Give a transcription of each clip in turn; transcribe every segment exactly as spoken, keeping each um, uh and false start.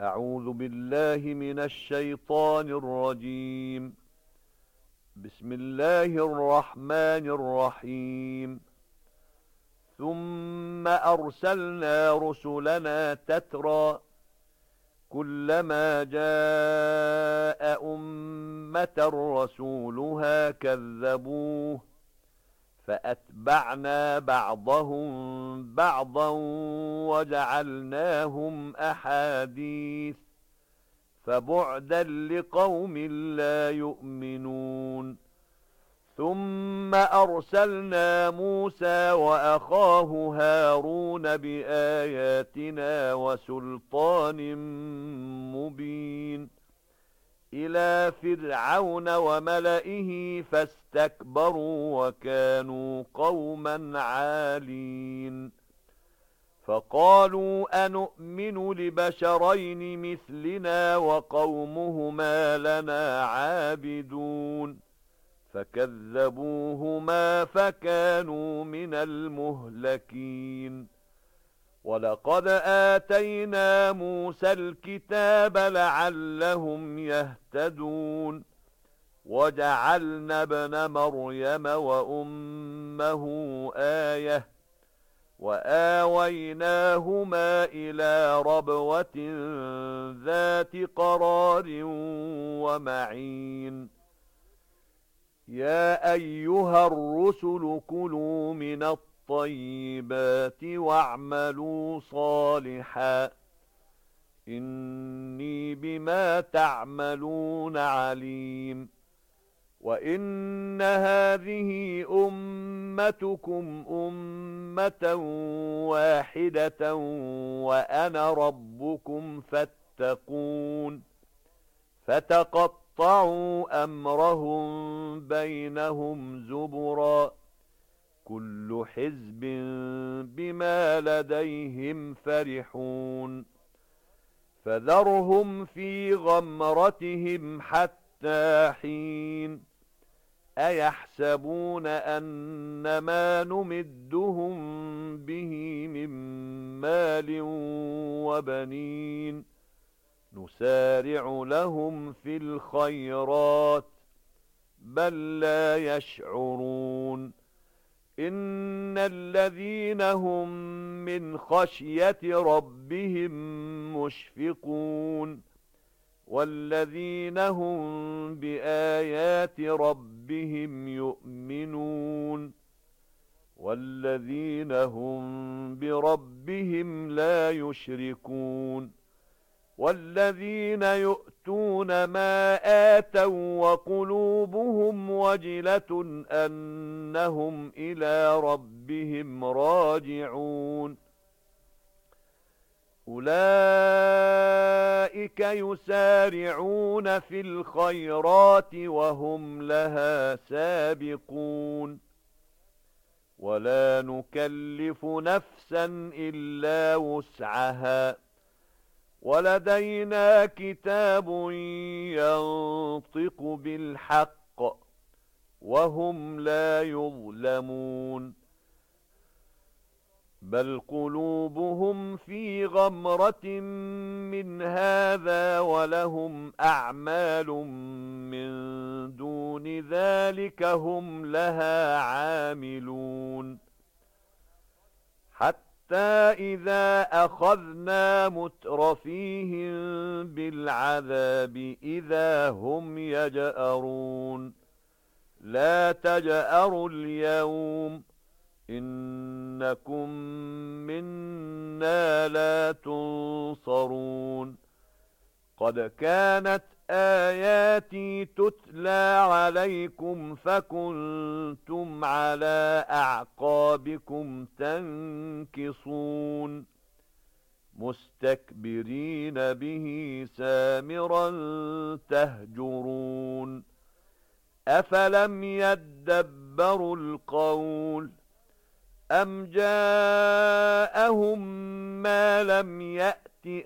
أعوذ بالله من الشيطان الرجيم. بسم الله الرحمن الرحيم. ثم أرسلنا رسلنا تترى كلما جاء أمة رسولها كذبوه فأتبعنا بعضهم بعضا وجعلناهم أحاديث فبعدا لقوم لا يؤمنون. ثم أرسلنا موسى وأخاه هارون بآياتنا وسلطان مبين إلى فرعون وملئه فاستكبروا وكانوا قوما عالين. فقالوا أنؤمن لبشرين مثلنا وقومهما لنا عابدون فكذبوهما فكانوا من المهلكين. ولقد آتينا موسى الكتاب لعلهم يهتدون وجعلنا ابن مريم وأمه آية وآويناهما إلى ربوة ذات قرار ومعين. يا أيها الرسل كلوا من الطيبات واعملوا صالحا إني بما تعملون عليم. وإن هذه أمتكم أمة واحدة وأنا ربكم فاتقون فتقطعوا أمرهم بينهم زبرا كل حزب بما لديهم فرحون. فذرهم في غمرتهم حتى حين أيحسبون أن ما نمدهم به من مال وبنين نسارع لهم في الخيرات بل لا يشعرون. إن الذين هم من خشية ربهم مشفقون والذين هم بآيات ربهم يؤمنون والذين هم بربهم لا يشركون والذين يؤتون ما آتوا وقلوبهم وجلة أنهم إلى ربهم راجعون. أولئك يسارعون في الخيرات وهم لها سابقون ولا نكلف نفسا إلا وسعها ولدينا كتاب ينطق بالحق وهم لا يظلمون. بل قلوبهم في غمرة من هذا ولهم أعمال من دون ذلك هم لها عاملون. حتى إذا أخذنا مترفيهم بالعذاب إذا هم يجأرون لا تجأروا اليوم إنكم منا لا تنصرون. قد كانت آياتي تتلى عليكم فكنتم على أعقابكم تنكصون مستكبرين به سامرا تهجرون. أفلم يدبروا القول أم جاءهم ما لم يأت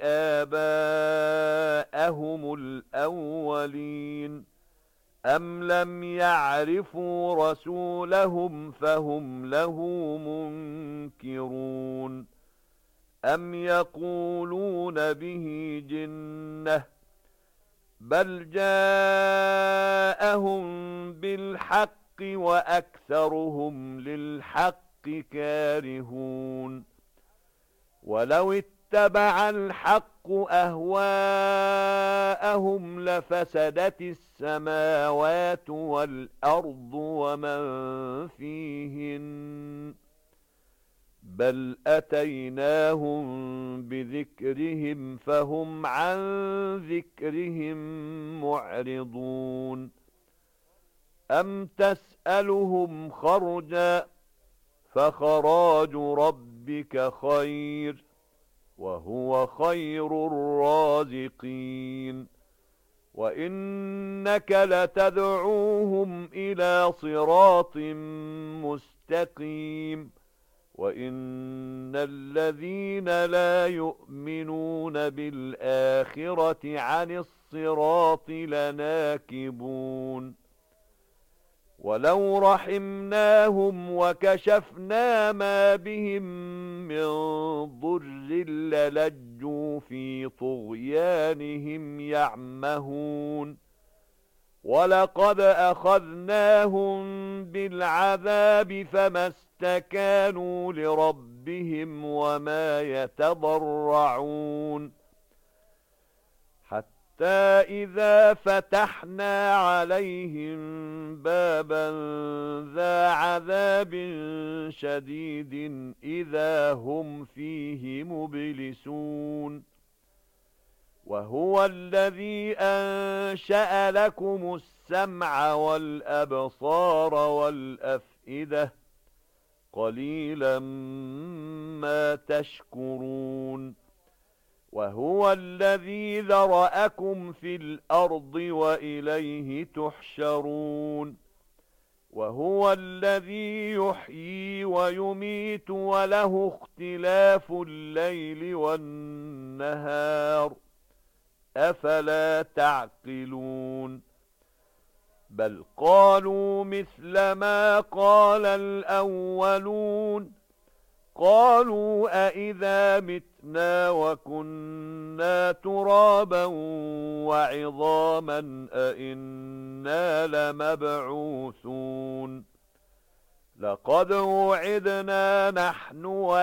آباءهم الأولين أم لم يعرفوا رسولهم فهم له منكرون. أَمْ يَقُولُونَ بِهِ جِنَّةٌ بَلْ جَاءَهُم بِالْحَقِّ وَأَكْثَرُهُمْ لِلْحَقِّ كَارِهُونَ وَلَوِ اتَّبَعَ الْحَقُّ أَهْوَاءَهُمْ لَفَسَدَتِ السَّمَاوَاتُ وَالْأَرْضُ وَمَن فِيهِنَّ بَلْ أَتَيْنَاهُم بِذِكْرِهِمْ فَهُمْ عَن ذِكْرِهِم مُّعْرِضُونَ أَمْ تَسْأَلُهُمْ خَرْجًا فَخَرَاجُ رَبِّكَ خَيْرٌ وَهُوَ خَيْرُ الرَّازِقِينَ وَإِنَّكَ لَتَدْعُوهُمْ إِلَى صِرَاطٍ مُّسْتَقِيمٍ وَإِنَّ الَّذِينَ لَا يُؤْمِنُونَ بِالْآخِرَةِ عَنِ الصِّرَاطِ لَنَاكِبُونَ وَلَوْ رَحِمْنَاهُمْ وَكَشَفْنَا مَا بِهِمْ مِنْ ضُرٍّ لَلَجُّوا فِي طُغْيَانِهِمْ يَعْمَهُونَ وَلَقَدْ أَخَذْنَاهُمْ بِالْعَذَابِ فَمَا اسْتَكَانُوا لِرَبِّهِمْ وَمَا يَتَضَرَّعُونَ حَتَّى إِذَا فَتَحْنَا عَلَيْهِمْ بَابًا ذَا عَذَابٍ شَدِيدٍ إِذَا هُمْ فِيهِ مُبْلِسُونَ وَهُوَ الَّذِي أَنشَأَ لَكُمُ السَّمْعَ وَالْأَبْصَارَ وَالْأَفْئِدَةَ قَلِيلًا مَا تَشْكُرُونَ وَهُوَ الَّذِي ذَرَأَكُمْ فِي الْأَرْضِ وَإِلَيْهِ تُحْشَرُونَ وَهُوَ الَّذِي يُحْيِي وَيُمِيتُ وَلَهُ اخْتِلَافُ اللَّيْلِ وَالنَّهَارِ أَفَلَا تَعْقِلُونَ بَلْ قَالُوا مِثْلَ مَا قَالَ الْأَوَّلُونَ قَالُوا أَإِذَا مِتْنَا وَكُنَّا تُرَابًا وَعِظَامًا أَإِنَّا لَمَبْعُوثُونَ لَقَدْ وُعِدْنَا نَحْنُ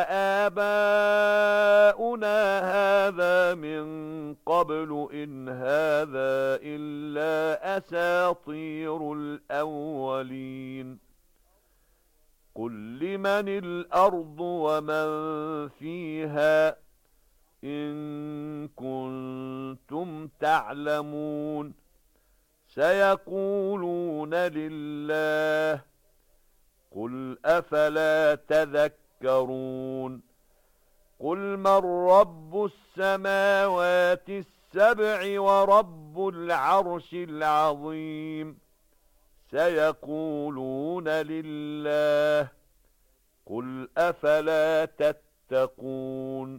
وَآبَاؤُنَا هَذَا مِنْ قَبْلُ إِنْ هَذَا إِلَّا أَسَاطِيرُ الْأَوَّلِينَ قُل لِّمَنِ الْأَرْضُ وَمَن فِيهَا إِن كُنتُمْ تَعْلَمُونَ سَيَقُولُونَ لِلَّهِ قُلْ أَفَلَا تَذَكَّرُونَ قُلْ مَن رَّبُّ السَّمَاوَاتِ السَّبْعِ وَرَبُّ الْعَرْشِ الْعَظِيمِ سَيَقُولُونَ لِلَّهِ قُلْ أَفَلَا تَتَّقُونَ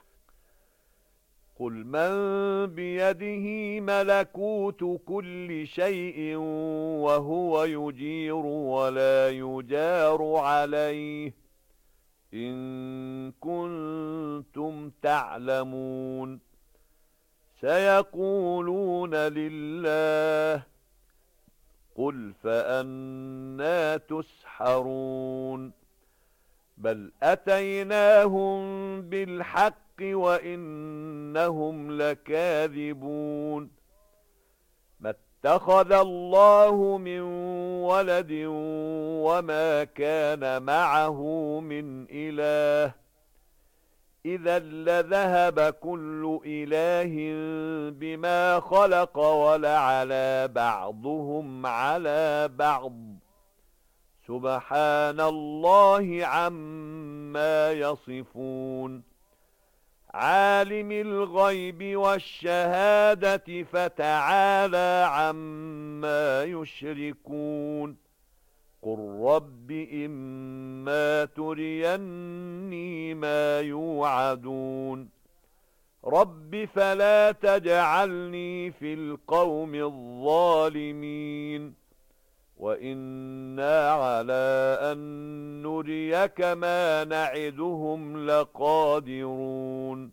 قُلْ مَن بِيَدِهِ مَلَكُوتُ كُلِّ شَيْءٍ وَهُوَ يُجِيرُ وَلَا يُجَارُ عَلَيْهِ إِن كُنتُمْ تَعْلَمُونَ سَيَقُولُونَ لِلَّهِ قُلْ فَأَنَّىٰ تُسْحَرُونَ بَلْ أَتَيْنَاهُم بِالْحَقِّ وَإِنَّهُمْ لَكَاذِبُونَ مَا اتَّخَذَ اللَّهُ مِن وَلَدٍ وَمَا كَانَ مَعَهُ مِنْ إِلَٰهٍ إِذًا لَّذَهَبَ كُلُّ إِلَٰهٍ بِمَا خَلَقَ وَلَعَلَا بَعْضُهُمْ عَلَى بَعْضٍ سُبْحَانَ اللَّهِ عَمَّا يَصِفُونَ عَالِمِ الْغَيْبِ وَالشَّهَادَةِ فَتَعَالَى عَمَّا يُشْرِكُونَ قُل رَّبِّ إِمَّا تُرِيَنِّي مَا يُوعَدُونَ رَبِّ فَلَا تَجْعَلْنِي فِي الْقَوْمِ الظَّالِمِينَ وإنا على أن نريك ما نعدهم لقادرون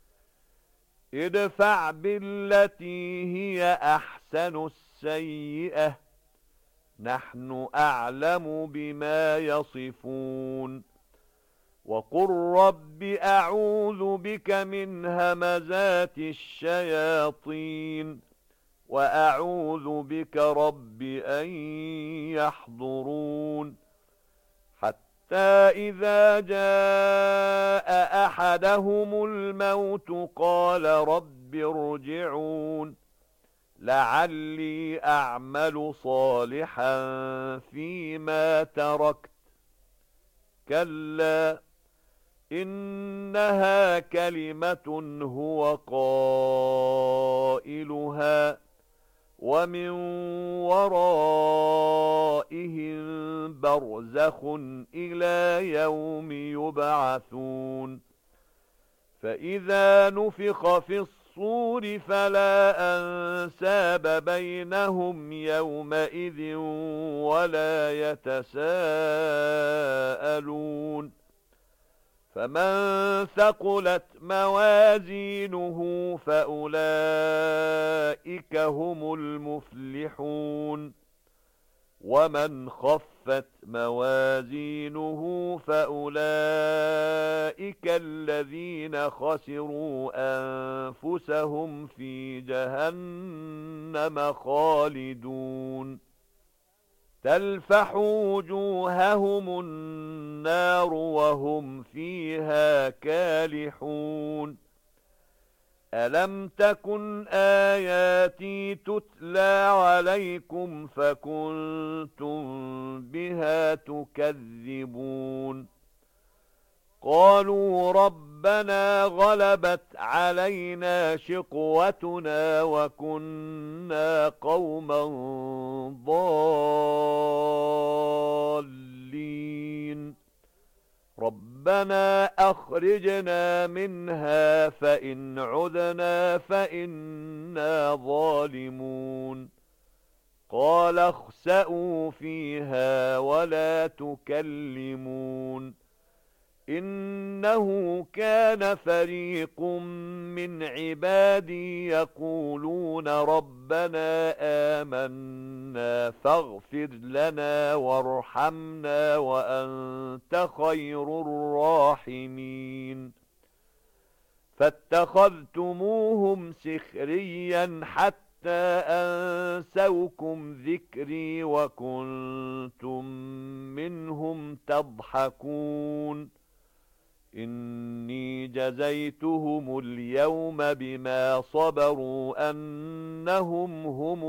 ادفع بالتي هي أحسن السيئة نحن أعلم بما يصفون وقل رب أعوذ بك من همزات الشياطين وأعوذ بك رب أن يحضرون حتى إذا جاء أحدهم الموت قال رب ارجعون لعلي أعمل صالحا فيما تركت كلا إنها كلمة هو قائلها ومن ورائهم برزخ إلى يوم يبعثون فإذا نفخ في الصور فلا أنساب بينهم يومئذ ولا يتساءلون فمن ثقلت موازينه فأولئك هم المفلحون ومن خفت موازينه فأولئك الذين خسروا أنفسهم في جهنم خالدون تلفح وجوههم النار وهم فيها كالحون ألم تكن آياتي تتلى عليكم فكنتم بها تكذبون قالوا ربنا غلبت علينا شقوتنا وكنا قوما ضالين ربنا أخرجنا منها فإن عدنا فإنا ظالمون قال اخسئوا فيها ولا تكلمون إنه كان فريق من عبادي يقولون ربنا آمنا فاغفر لنا وارحمنا وأنت خير الراحمين فاتخذتموهم سخريا حتى أنسوكم ذكري وكنتم منهم تضحكون إني جزيتهم اليوم بما صبروا أنهم هم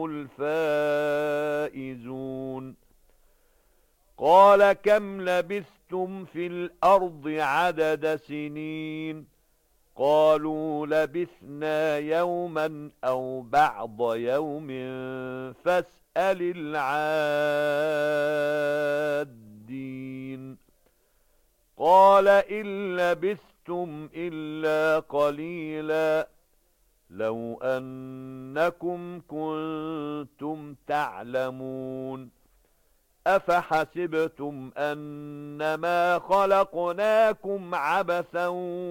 الفائزون قال كم لبثتم في الأرض عدد سنين قالوا لبثنا يوما أو بعض يوم فاسأل العادين قال إن لبثتم إلا قليلا لو أنكم كنتم تعلمون أفحسبتم أنما خلقناكم عبثا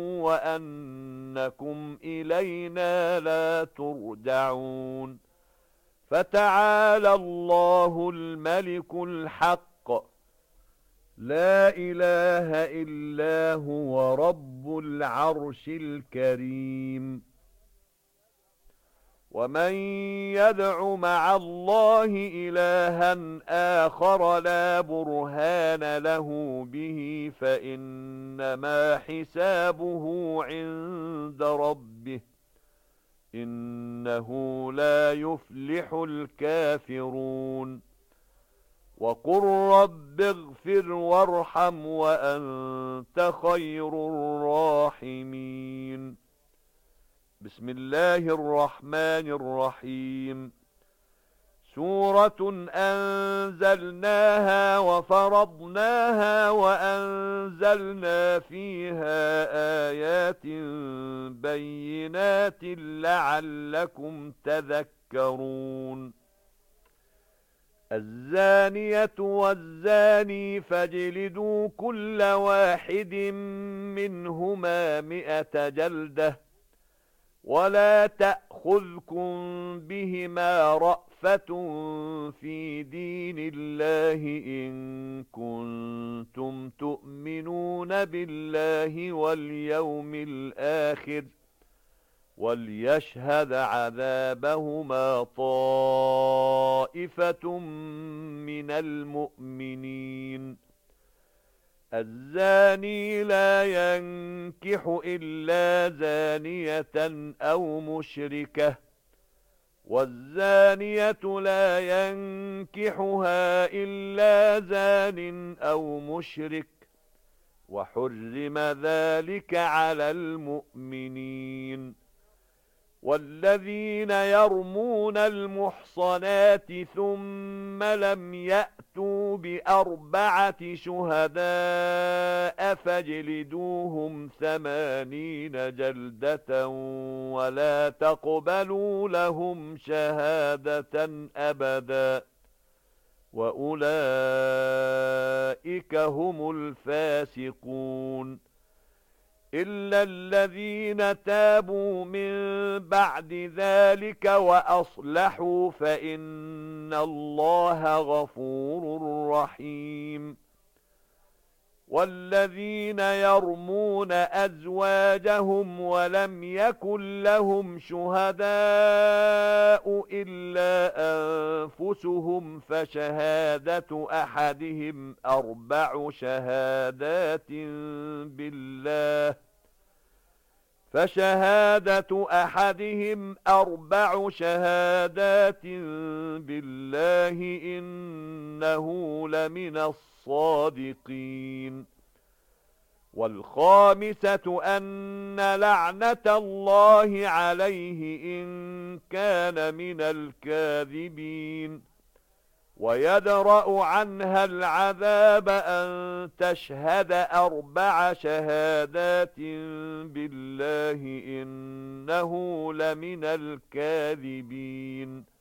وأنكم إلينا لا ترجعون فتعالى الله الملك الحق لا إله إلا هو رب العرش الكريم ومن يدع مع الله إلها آخر لا برهان له به فإنما حسابه عند ربه إنه لا يفلح الكافرون وقل رب اغفر وارحم وأنت خير الراحمين بسم الله الرحمن الرحيم سورة أنزلناها وفرضناها وأنزلنا فيها آيات بينات لعلكم تذكرون الزانية والزاني فاجلدوا كل واحد منهما مئة جلدة ولا تأخذكم بهما رأفة في دين الله إن كنتم تؤمنون بالله واليوم الآخر وليشهد عذابهما طائفة من المؤمنين. الزاني لا ينكح إلا زانية أو مشركة والزانية لا ينكحها إلا زان أو مشرك وحرم ذلك على المؤمنين. والذين يرمون المحصنات ثم لم يأتوا بأربعة شهداء فاجلدوهم ثمانين جلدة ولا تقبلوا لهم شهادة أبدا وأولئك هم الفاسقون إلا الذين تابوا من بعد ذلك وأصلحوا فإن الله غفور رحيم. والذين يرمون أزواجهم ولم يكن لهم شهداء إلا أنفسهم فشهادة أحدهم أربع شهادات بالله فشهادة أحدهم أربع شهادات بالله إنه لمن الصادقين. والخامسة أن لعنة الله عليه إن كان من الكاذبين. ويدرأ عنها العذاب أن تشهد أربع شهادات بالله إنه لمن الكاذبين.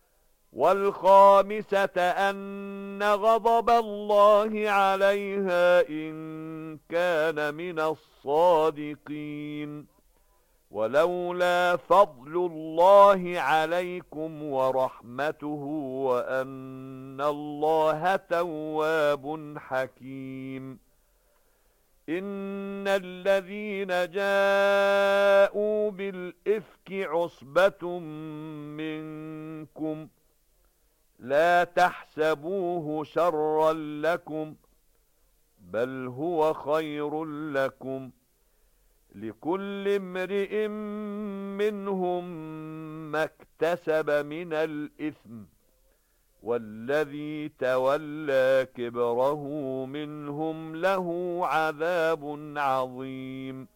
والخامسة أن غضب الله عليها إن كان من الصادقين. ولولا فضل الله عليكم ورحمته وأن الله تواب حكيم. إن الذين جاءوا بالإفك عصبة منكم لا تحسبوه شرا لكم بل هو خير لكم لكل امرئ منهم ما اكتسب من الإثم والذي تولى كبره منهم له عذاب عظيم.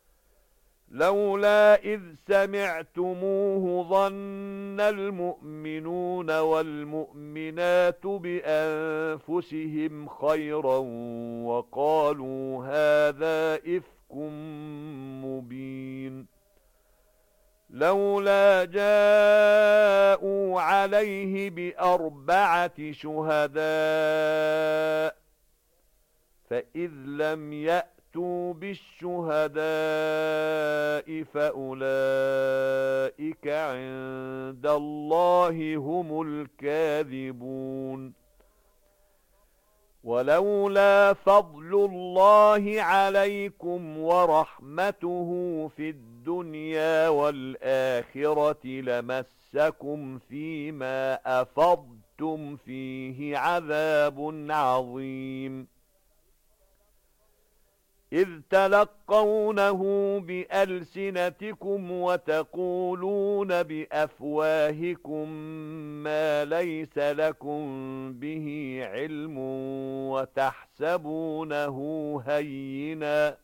لولا إذ سمعتموه ظن المؤمنون والمؤمنات بأنفسهم خيرا وقالوا هذا إفك مبين. لولا جاءوا عليه بأربعة شهداء فإذ لم يأتوا بالشهداء فأولئك عند الله هم الكاذبون. ولولا فضل الله عليكم ورحمته في الدنيا والآخرة لمسكم فيما أفضتم فيه عذاب عظيم. إذ تلقونه بألسنتكم وتقولون بأفواهكم ما ليس لكم به علم وتحسبونه هينا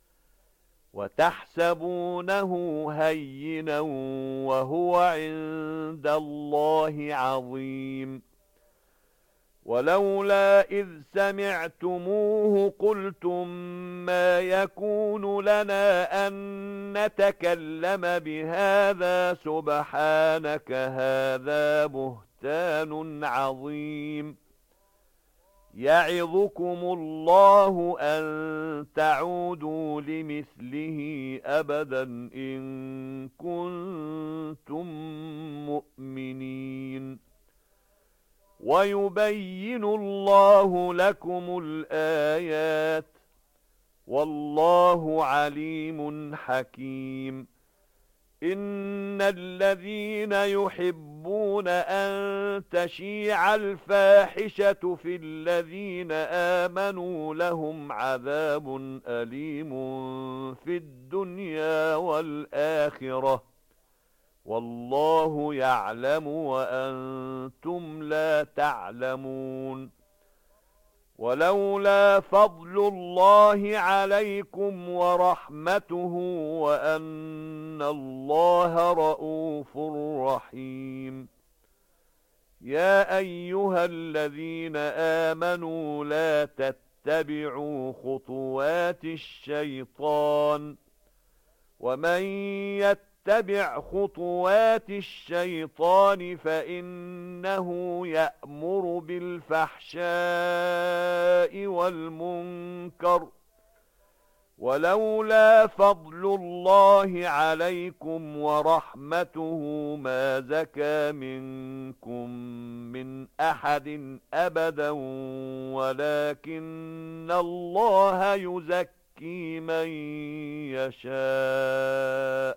وتحسبونه هينا وهو عند الله عظيم. ولولا إذ سمعتموه قلتم ما يكون لنا أن نتكلم بهذا سبحانك هذا بهتان عظيم يعظكم الله أن تعودوا لمثله أبدا إن كنتم مؤمنين ويبين الله لكم الآيات والله عليم حكيم إن الذين يحبون أن تشيع الفاحشة في الذين آمنوا لهم عذاب أليم في الدنيا والآخرة والله يعلم وأنتم لا تعلمون ولولا فضل الله عليكم ورحمته وأن الله رءوف رحيم يا أيها الذين آمنوا لا تتبعوا خطوات الشيطان ومن يتبع خطوات الشيطان فإنه يأمر بالفحشاء والمنكر ولولا فضل الله عليكم ورحمته ما زكى منكم من أحد أبدا ولكن الله يزكي من يشاء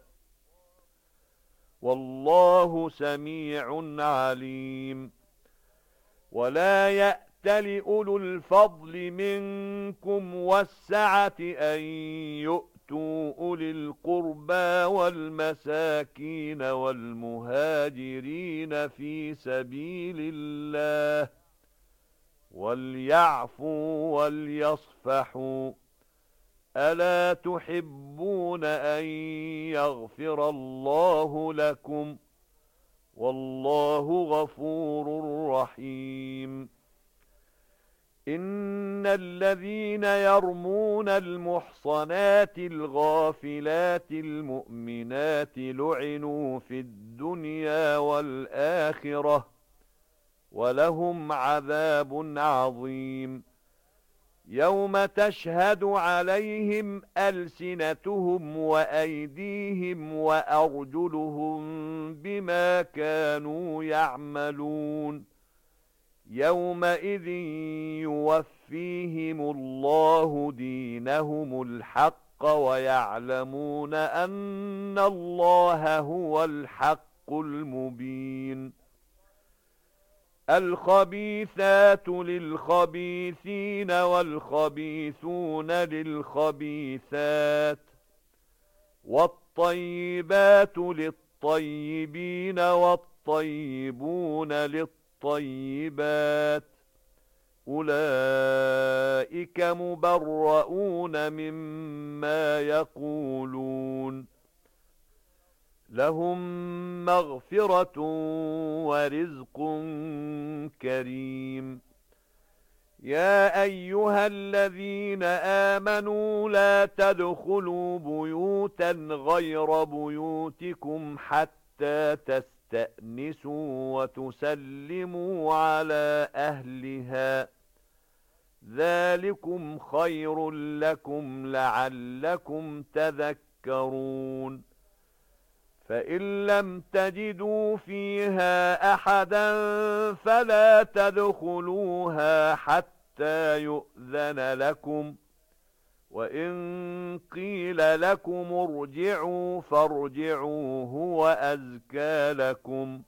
والله سميع عليم ولا يأتل أولو الفضل منكم والسعة أن يؤتوا أولي القربى والمساكين والمهاجرين في سبيل الله وليعفوا وليصفحوا ألا تحبون أن يغفر الله لكم والله غفور رحيم إن الذين يرمون المحصنات الغافلات المؤمنات لعنوا في الدنيا والآخرة ولهم عذاب عظيم يوم تشهد عليهم ألسنتهم وأيديهم وأرجلهم بما كانوا يعملون يومئذ يوفيهم الله دينهم الحق ويعلمون أن الله هو الحق المبين الخبيثات للخبيثين والخبيثون للخبيثات والطيبات للطيبين والطيبون للطيبات أولئك مبرؤون مما يقولون لهم مغفرة ورزق كريم يا أيها الذين آمنوا لا تدخلوا بيوتا غير بيوتكم حتى تستأنسوا وتسلموا على أهلها ذلكم خير لكم لعلكم تذكرون فإن لم تجدوا فيها أحدا فلا تدخلوها حتى يؤذن لكم وإن قيل لكم ارجعوا فارجعوا هو أزكى لكم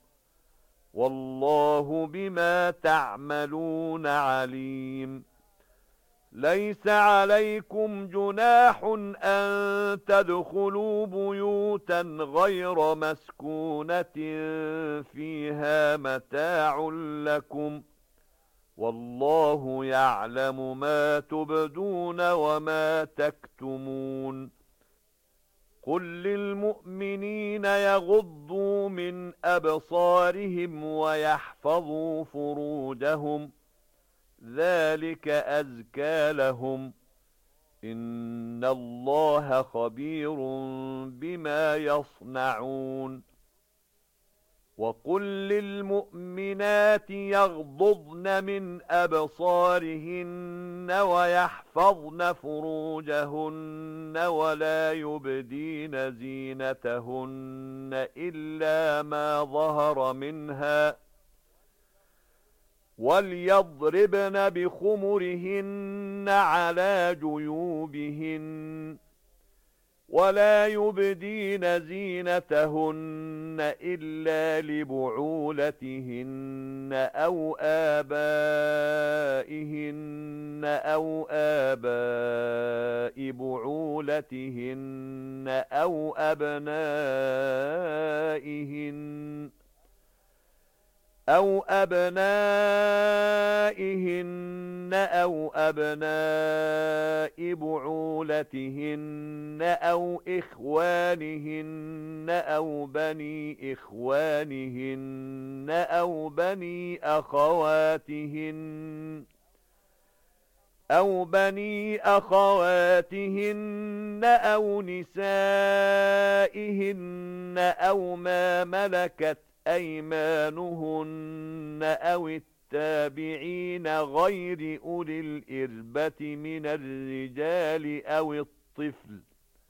والله بما تعملون عليم ليس عليكم جناح أن تدخلوا بيوتا غير مسكونة فيها متاع لكم والله يعلم ما تبدون وما تكتمون قل للمؤمنين يغضوا من أبصارهم ويحفظوا فروجهم ذلك أزكى لهم إن الله خبير بما يصنعون وقل للمؤمنات يغضضن من أبصارهن ويحفظن فروجهن ولا يبدين زينتهن إلا ما ظهر منها وليضربن بخمرهن على جيوبهن ولا يبدين زينتهن إلا لبعولتهن أو آبائهن أو آباء بعولتهن أو أبنائهن أو أبنائهن أو أبناء بعولتهن أو إخوانهن أو بني إخوانهن أو بني أخواتهن أو بني أخواتهن أو نسائهن أو ما ملكت أيمانهن أو التابعين غير أولي الإربة من الرجال أو الطفل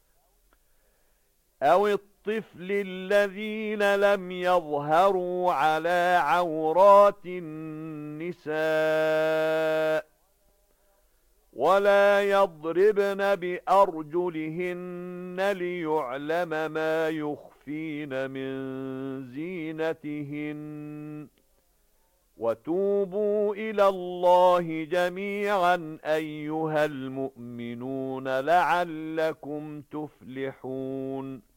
أو الطفل الذين لم يظهروا على عورات النساء ولا يضربن بأرجلهن ليعلم ما يخفين من زينتهن وتوبوا إلى الله جميعا أيها المؤمنون لعلكم تفلحون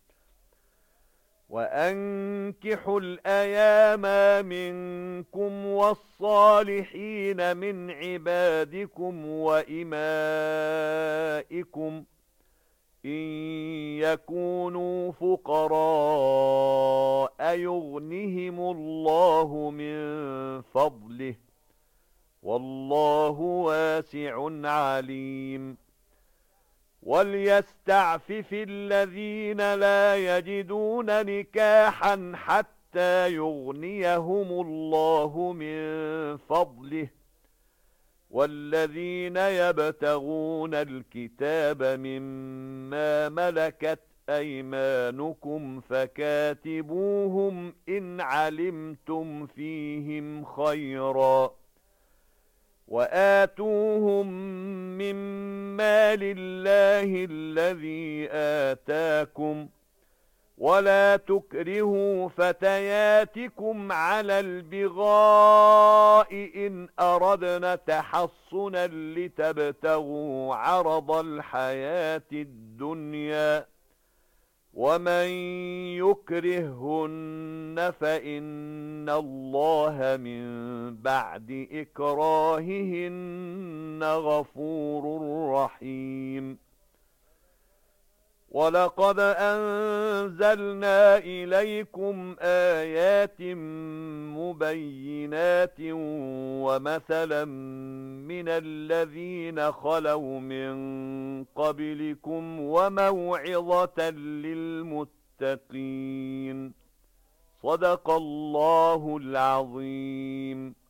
وأنكحوا الأيام منكم والصالحين من عبادكم وإمائكم إن يكونوا فقراء يغنهم الله من فضله والله واسع عليم وليستعفف الذين لا يجدون نكاحا حتى يغنيهم الله من فضله والذين يبتغون الكتاب مما ملكت أيمانكم فكاتبوهم إن علمتم فيهم خيرا وآتوهم من مال الله الذي آتاكم ولا تكرهوا فتياتكم على البغاء إن أردنا تحصنا لتبتغوا عرض الحياة الدنيا ومن يكرههن فإن الله من بعد إكراههن غفور رحيم ولقد أنزلنا إليكم آيات مبينات ومثلا من الذين خلوا من قبلكم وموعظة للمتقين صدق الله العظيم